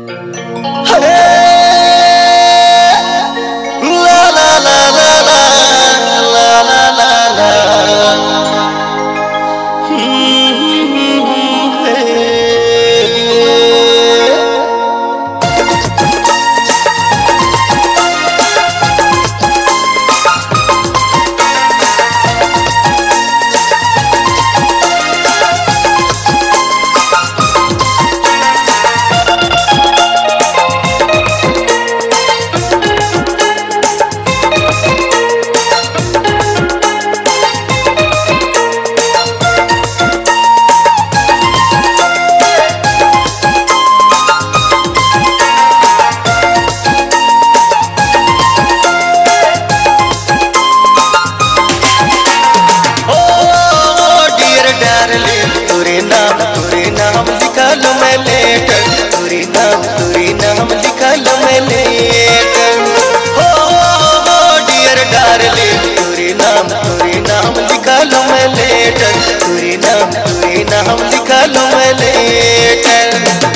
La la la la la la la la la. तुरी नाम लिखा लो मैं लेटर, तुरी नाम लिखा लो मैं लेटर। हो डियर डार्लिंग, तुरी नाम लिखा लो मैं लेटर, तुरी नाम लिखा लो मैं लेटर।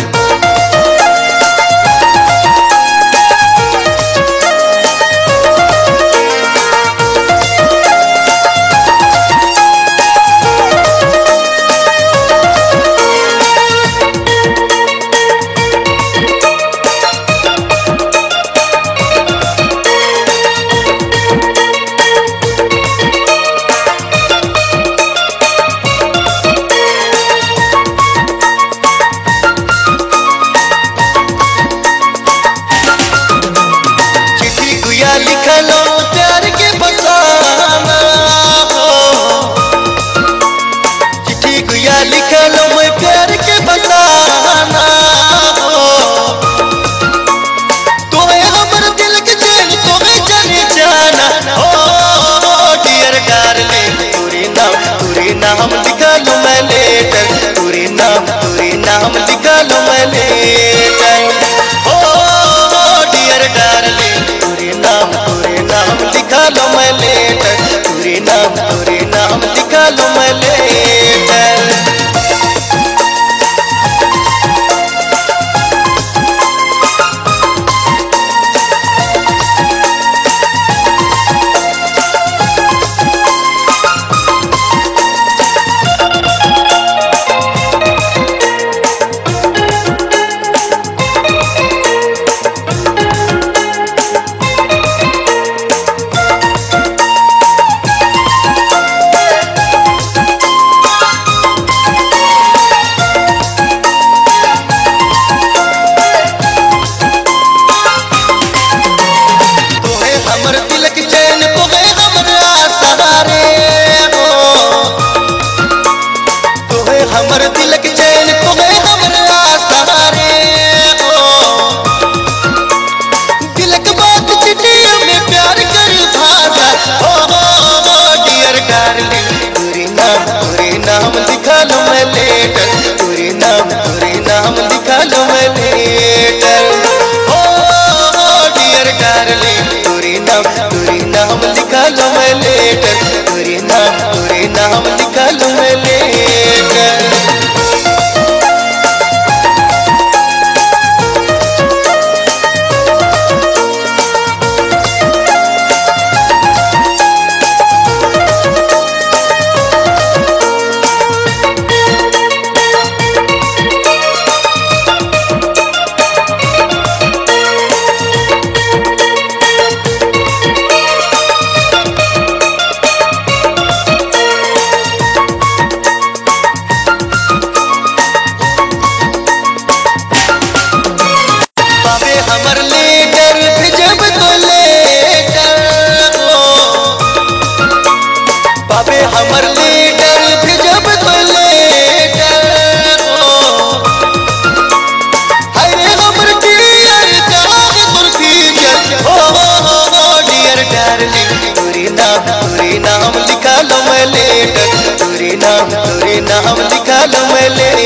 लिखा लो प्यार के बसाना हो, चिट्ठी गुया लिखा लो मैं प्यार के बसाना हो। तुम्हें हमर दिल के चैन तुम्हें जाने जाना हो, डियर डार्लिंग तुरी नाम लिखा लो मैं लेटर, तुरी नाम लिखा लो मैं लेटर। हो डियर डार्लिंग तुरी नाम लिखा लो मैं लेटर, तुरी नाम लिखा लो मैं लेटर। हमर दिल के चैन तुम्हें हमरा सहारे हो, दिल के बात चिट्ठियों में प्यार कर भाषा हो, डियर डार्लिंग तुरी नाम लिखा लो मैं लेटर, तुरी नाम लिखा लो मैं लेटर। हो डियर डार्लिंग तुरी नाम लिखा लो मैं लेटर, तुरी नाम लिखा लो मैं लेटर। हमर लेटर भेजब तो लेटर हो, बाबे हमर लेटर भेजब तो लेटर हो। अरे हमर डियर जान तुर फ्यूचर हो, डियर डार्लिंग तुरी नाम लिखा लो मैं लेटर, तुरी नाम लिखा लो मैं लेटर।